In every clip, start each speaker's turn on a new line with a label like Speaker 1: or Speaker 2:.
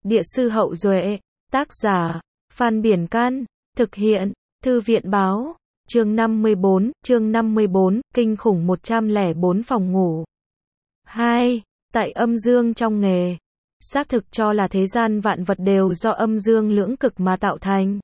Speaker 1: Địa sư Hậu Duệ, tác giả, Phan Biển Can, thực hiện, Thư viện Báo, chương 54, kinh khủng 104 phòng ngủ. 2. Tại âm dương trong nghề, xác thực cho là thế gian vạn vật đều do âm dương lưỡng cực mà tạo thành.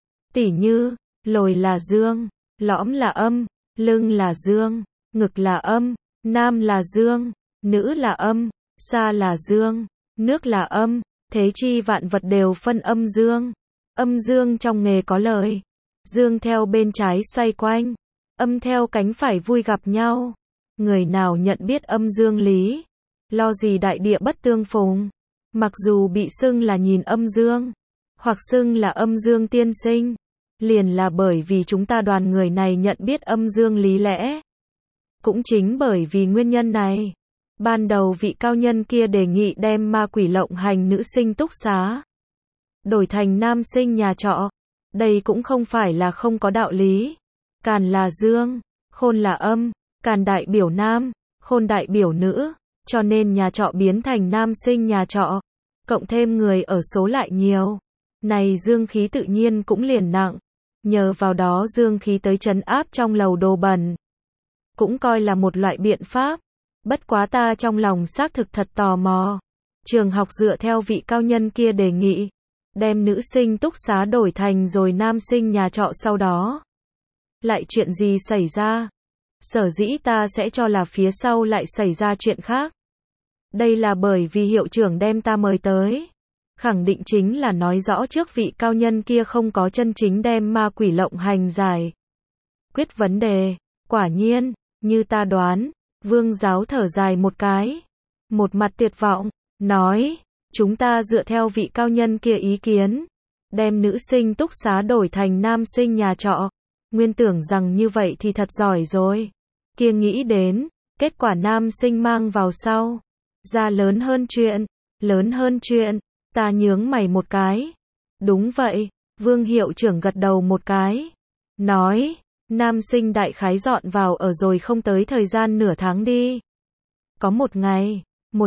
Speaker 1: Tỉ như, lồi là dương, lõm là âm, lưng là dương, ngực là âm, nam là dương, nữ là âm, xa là dương, nước là âm, thế chi vạn vật đều phân âm dương. Âm dương trong nghề có lời, dương theo bên trái xoay quanh, âm theo cánh phải vui gặp nhau. Người nào nhận biết âm dương lý, lo gì đại địa bất tương phùng. Mặc dù bị xưng là nhìn âm dương, hoặc xưng là âm dương tiên sinh, liền là bởi vì chúng ta đoàn người này nhận biết âm dương lý lẽ. Cũng chính bởi vì nguyên nhân này, ban đầu vị cao nhân kia đề nghị đem ma quỷ lộng hành nữ sinh túc xá đổi thành nam sinh nhà trọ. Đây cũng không phải là không có đạo lý. Càn là dương, khôn là âm, càn đại biểu nam, khôn đại biểu nữ, cho nên nhà trọ biến thành nam sinh nhà trọ, cộng thêm người ở số lại nhiều, này dương khí tự nhiên cũng liền nặng, nhờ vào đó dương khí tới trấn áp trong lầu đồ bẩn, cũng coi là một loại biện pháp. Bất quá ta trong lòng xác thực thật tò mò, trường học dựa theo vị cao nhân kia đề nghị, đem nữ sinh túc xá đổi thành rồi nam sinh nhà trọ sau đó, lại chuyện gì xảy ra? Sở dĩ ta sẽ cho là phía sau lại xảy ra chuyện khác. Đây là bởi vì hiệu trưởng đem ta mời tới, khẳng định chính là nói rõ trước vị cao nhân kia không có chân chính đem ma quỷ lộng hành giải quyết vấn đề. Quả nhiên, như ta đoán, Vương giáo thở dài một cái, một mặt tuyệt vọng, nói, chúng ta dựa theo vị cao nhân kia ý kiến, đem nữ sinh túc xá đổi thành nam sinh nhà trọ, nguyên tưởng rằng như vậy thì thật giỏi rồi. Kia nghĩ đến, kết quả nam sinh mang vào sau, ra lớn hơn chuyện, ta nhướng mày một cái. Đúng vậy, Vương hiệu trưởng gật đầu một cái, nói, nam sinh đại khái dọn vào ở rồi không tới thời gian nửa tháng đi. Có một ngày,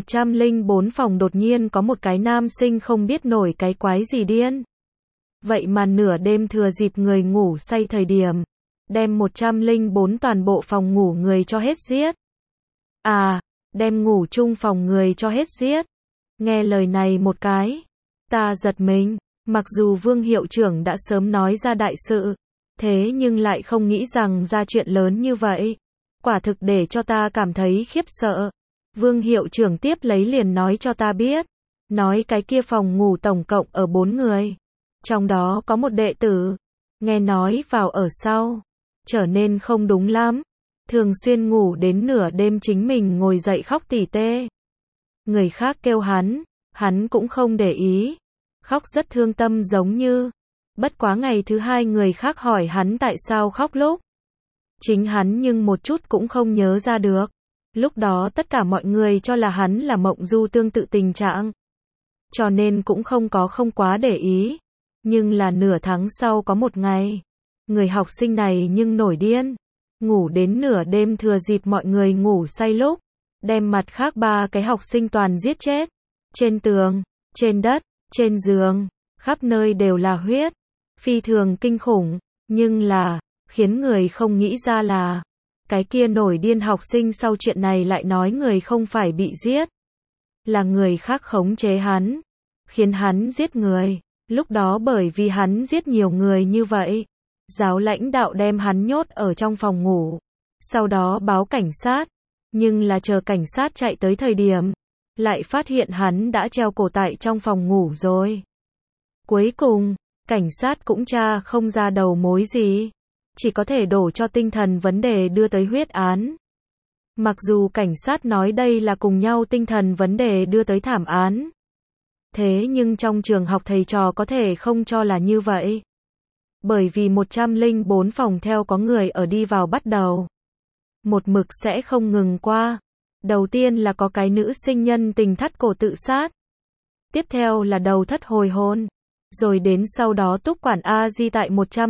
Speaker 1: 104 phòng đột nhiên có một cái nam sinh không biết nổi cái quái gì điên. Vậy mà nửa đêm thừa dịp người ngủ say thời điểm, đem 104 toàn bộ phòng ngủ người cho hết giết. À, đem ngủ chung phòng người cho hết giết. Nghe lời này một cái, ta giật mình, mặc dù Vương hiệu trưởng đã sớm nói ra đại sự, thế nhưng lại không nghĩ rằng ra chuyện lớn như vậy. Quả thực để cho ta cảm thấy khiếp sợ. Vương hiệu trưởng tiếp lấy liền nói cho ta biết, nói cái kia phòng ngủ tổng cộng ở 4 người, trong đó có một đệ tử, nghe nói vào ở sau, trở nên không đúng lắm, thường xuyên ngủ đến nửa đêm chính mình ngồi dậy khóc tỉ tê. Người khác kêu hắn cũng không để ý, khóc rất thương tâm giống như. Bất quá ngày thứ hai người khác hỏi hắn tại sao khóc lúc, chính hắn nhưng một chút cũng không nhớ ra được. Lúc đó tất cả mọi người cho là hắn là mộng du tương tự tình trạng, cho nên cũng không quá để ý. Nhưng là nửa tháng sau có một ngày, người học sinh này nhưng nổi điên, ngủ đến nửa đêm thừa dịp mọi người ngủ say lúc, đem mặt khác 3 cái học sinh toàn giết chết. Trên tường, trên đất, trên giường, khắp nơi đều là huyết, phi thường kinh khủng, nhưng là, khiến người không nghĩ ra là, cái kia nổi điên học sinh sau chuyện này lại nói người không phải bị giết, là người khác khống chế hắn, khiến hắn giết người. Lúc đó bởi vì hắn giết nhiều người như vậy, giáo lãnh đạo đem hắn nhốt ở trong phòng ngủ, sau đó báo cảnh sát, nhưng là chờ cảnh sát chạy tới thời điểm, lại phát hiện hắn đã treo cổ tại trong phòng ngủ rồi. Cuối cùng, cảnh sát cũng tra không ra đầu mối gì, chỉ có thể đổ cho tinh thần vấn đề đưa tới huyết án. Mặc dù cảnh sát nói đây là cùng nhau tinh thần vấn đề đưa tới thảm án, thế nhưng trong trường học thầy trò có thể không cho là như vậy. Bởi vì 104 phòng theo có người ở đi vào bắt đầu, một mực sẽ không ngừng qua. Đầu tiên là có cái nữ sinh nhân tình thắt cổ tự sát, tiếp theo là đầu thất hồi hôn, rồi đến sau đó túc quản A Di tại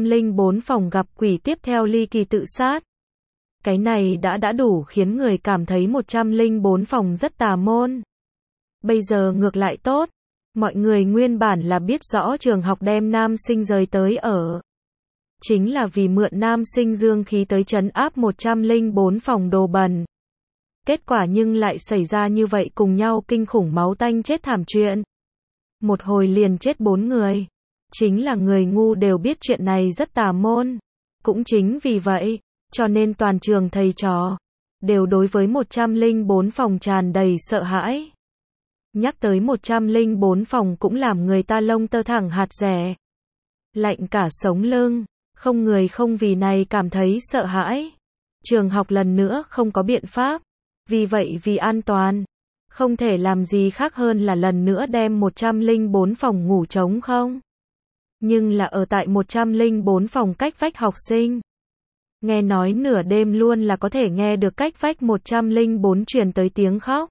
Speaker 1: 104 phòng gặp quỷ, tiếp theo ly kỳ tự sát. Cái này đã đủ khiến người cảm thấy 104 phòng rất tà môn. Bây giờ ngược lại tốt, Mọi người nguyên bản là biết rõ trường học đem nam sinh rời tới ở. Chính là vì mượn nam sinh dương khí tới trấn áp 104 phòng đồ bẩn. Kết quả nhưng lại xảy ra như vậy cùng nhau kinh khủng máu tanh chết thảm chuyện. Một hồi liền chết 4 người. Chính là người ngu đều biết chuyện này rất tà môn. Cũng chính vì vậy, cho nên toàn trường thầy trò đều đối với 104 phòng tràn đầy sợ hãi. Nhắc tới 104 phòng cũng làm người ta lông tơ thẳng hạt rẻ. Lạnh cả sống lưng, không người không vì này cảm thấy sợ hãi. Trường học lần nữa không có biện pháp, vì vậy vì an toàn, không thể làm gì khác hơn là lần nữa đem 104 phòng ngủ trống không. Nhưng là ở tại 104 phòng cách vách học sinh. Nghe nói nửa đêm luôn là có thể nghe được cách vách 104 truyền tới tiếng khóc.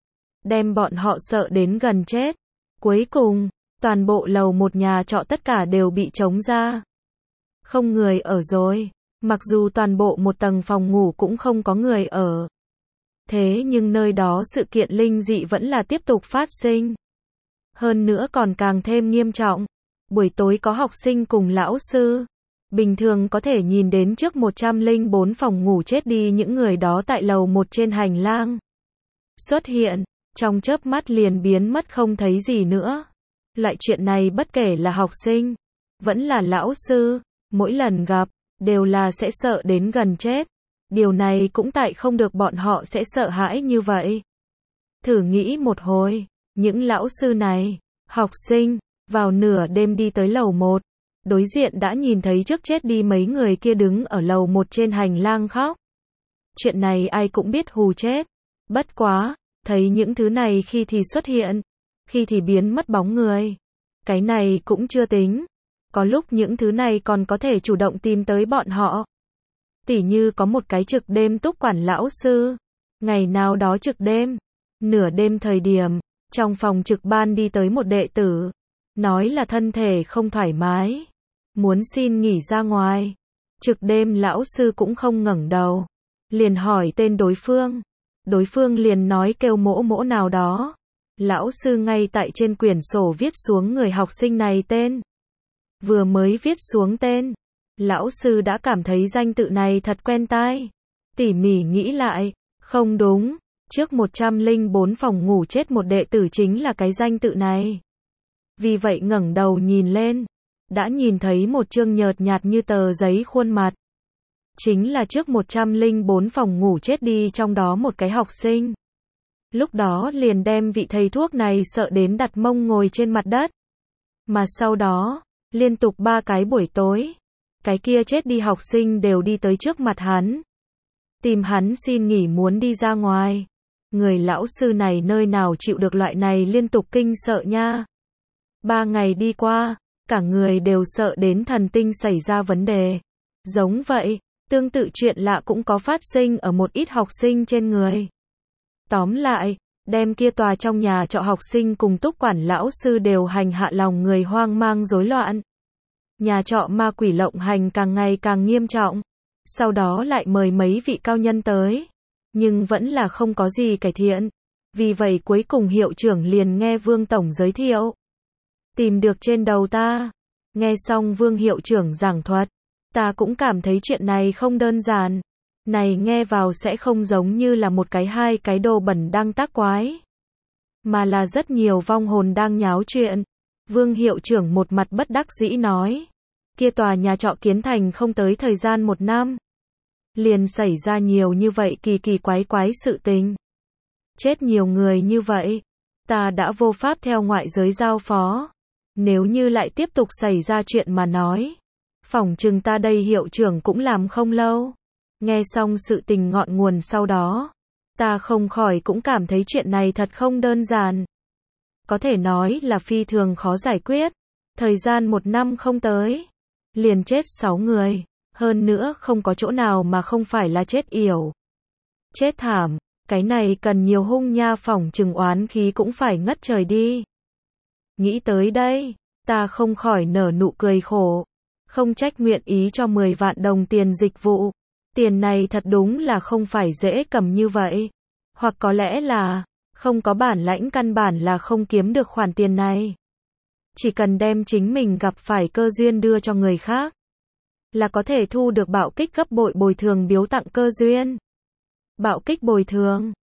Speaker 1: Đem bọn họ sợ đến gần chết. Cuối cùng, toàn bộ lầu một nhà trọ tất cả đều bị trống ra. Không người ở rồi. Mặc dù toàn bộ một tầng phòng ngủ cũng không có người ở. Thế nhưng nơi đó sự kiện linh dị vẫn là tiếp tục phát sinh. Hơn nữa còn càng thêm nghiêm trọng. Buổi tối có học sinh cùng lão sư. Bình thường có thể nhìn đến trước 104 phòng ngủ chết đi những người đó tại lầu 1 trên hành lang. Xuất hiện, trong chớp mắt liền biến mất không thấy gì nữa. Loại chuyện này bất kể là học sinh, vẫn là lão sư, mỗi lần gặp, đều là sẽ sợ đến gần chết. Điều này cũng tại không được bọn họ sẽ sợ hãi như vậy. Thử nghĩ một hồi, những lão sư này, học sinh, vào nửa đêm đi tới lầu 1, đối diện đã nhìn thấy trước chết đi mấy người kia đứng ở lầu 1 trên hành lang khóc. Chuyện này ai cũng biết hù chết. Bất quá, thấy những thứ này khi thì xuất hiện, khi thì biến mất bóng người. Cái này cũng chưa tính. Có lúc những thứ này còn có thể chủ động tìm tới bọn họ. Tỉ như có một cái trực đêm túc quản lão sư. Ngày nào đó trực đêm, nửa đêm thời điểm, trong phòng trực ban đi tới một đệ tử. Nói là thân thể không thoải mái. Muốn xin nghỉ ra ngoài. Trực đêm lão sư cũng không ngẩng đầu. Liền hỏi tên đối phương. Đối phương liền nói kêu mỗ mỗ nào đó. Lão sư ngay tại trên quyển sổ viết xuống người học sinh này tên. Vừa mới viết xuống tên, lão sư đã cảm thấy danh tự này thật quen tai. Tỉ mỉ nghĩ lại, không đúng, trước 104 phòng ngủ chết một đệ tử chính là cái danh tự này. Vì vậy ngẩng đầu nhìn lên, đã nhìn thấy một chương nhợt nhạt như tờ giấy khuôn mặt. Chính là trước 104 phòng ngủ chết đi trong đó một cái học sinh. Lúc đó liền đem vị thầy thuốc này sợ đến đặt mông ngồi trên mặt đất. Mà sau đó, liên tục 3 cái buổi tối, cái kia chết đi học sinh đều đi tới trước mặt hắn. Tìm hắn xin nghỉ muốn đi ra ngoài. Người lão sư này nơi nào chịu được loại này liên tục kinh sợ nha. 3 ngày đi qua, cả người đều sợ đến thần tinh xảy ra vấn đề. Giống vậy, tương tự chuyện lạ cũng có phát sinh ở một ít học sinh trên người. Tóm lại, đem kia tòa trong nhà trọ học sinh cùng túc quản lão sư đều hành hạ lòng người hoang mang rối loạn. Nhà trọ ma quỷ lộng hành càng ngày càng nghiêm trọng. Sau đó lại mời mấy vị cao nhân tới. Nhưng vẫn là không có gì cải thiện. Vì vậy cuối cùng hiệu trưởng liền nghe Vương Tổng giới thiệu. Tìm được trên đầu ta. Nghe xong Vương hiệu trưởng giảng thuật. Ta cũng cảm thấy chuyện này không đơn giản. Này nghe vào sẽ không giống như là một cái hai cái đồ bẩn đang tác quái. Mà là rất nhiều vong hồn đang nháo chuyện. Vương hiệu trưởng một mặt bất đắc dĩ nói. Kia tòa nhà trọ kiến thành không tới thời gian 1 năm. Liền xảy ra nhiều như vậy kỳ kỳ quái quái sự tình. Chết nhiều người như vậy. Ta đã vô pháp theo ngoại giới giao phó. Nếu như lại tiếp tục xảy ra chuyện mà nói. Phỏng chừng ta đây hiệu trưởng cũng làm không lâu. Nghe xong sự tình ngọn nguồn sau đó. Ta không khỏi cũng cảm thấy chuyện này thật không đơn giản. Có thể nói là phi thường khó giải quyết. Thời gian 1 năm không tới. Liền chết 6 người. Hơn nữa không có chỗ nào mà không phải là chết yểu. Chết thảm. Cái này cần nhiều hung nha, phỏng chừng oán khí cũng phải ngất trời đi. Nghĩ tới đây. Ta không khỏi nở nụ cười khổ. Không trách nguyện ý cho 10 vạn đồng tiền dịch vụ. Tiền này thật đúng là không phải dễ cầm như vậy. Hoặc có lẽ là, Không có bản lãnh căn bản là không kiếm được khoản tiền này. Chỉ cần đem chính mình gặp phải cơ duyên đưa cho người khác, là có thể thu được bạo kích gấp bội bồi thường biếu tặng cơ duyên. Bạo kích bồi thường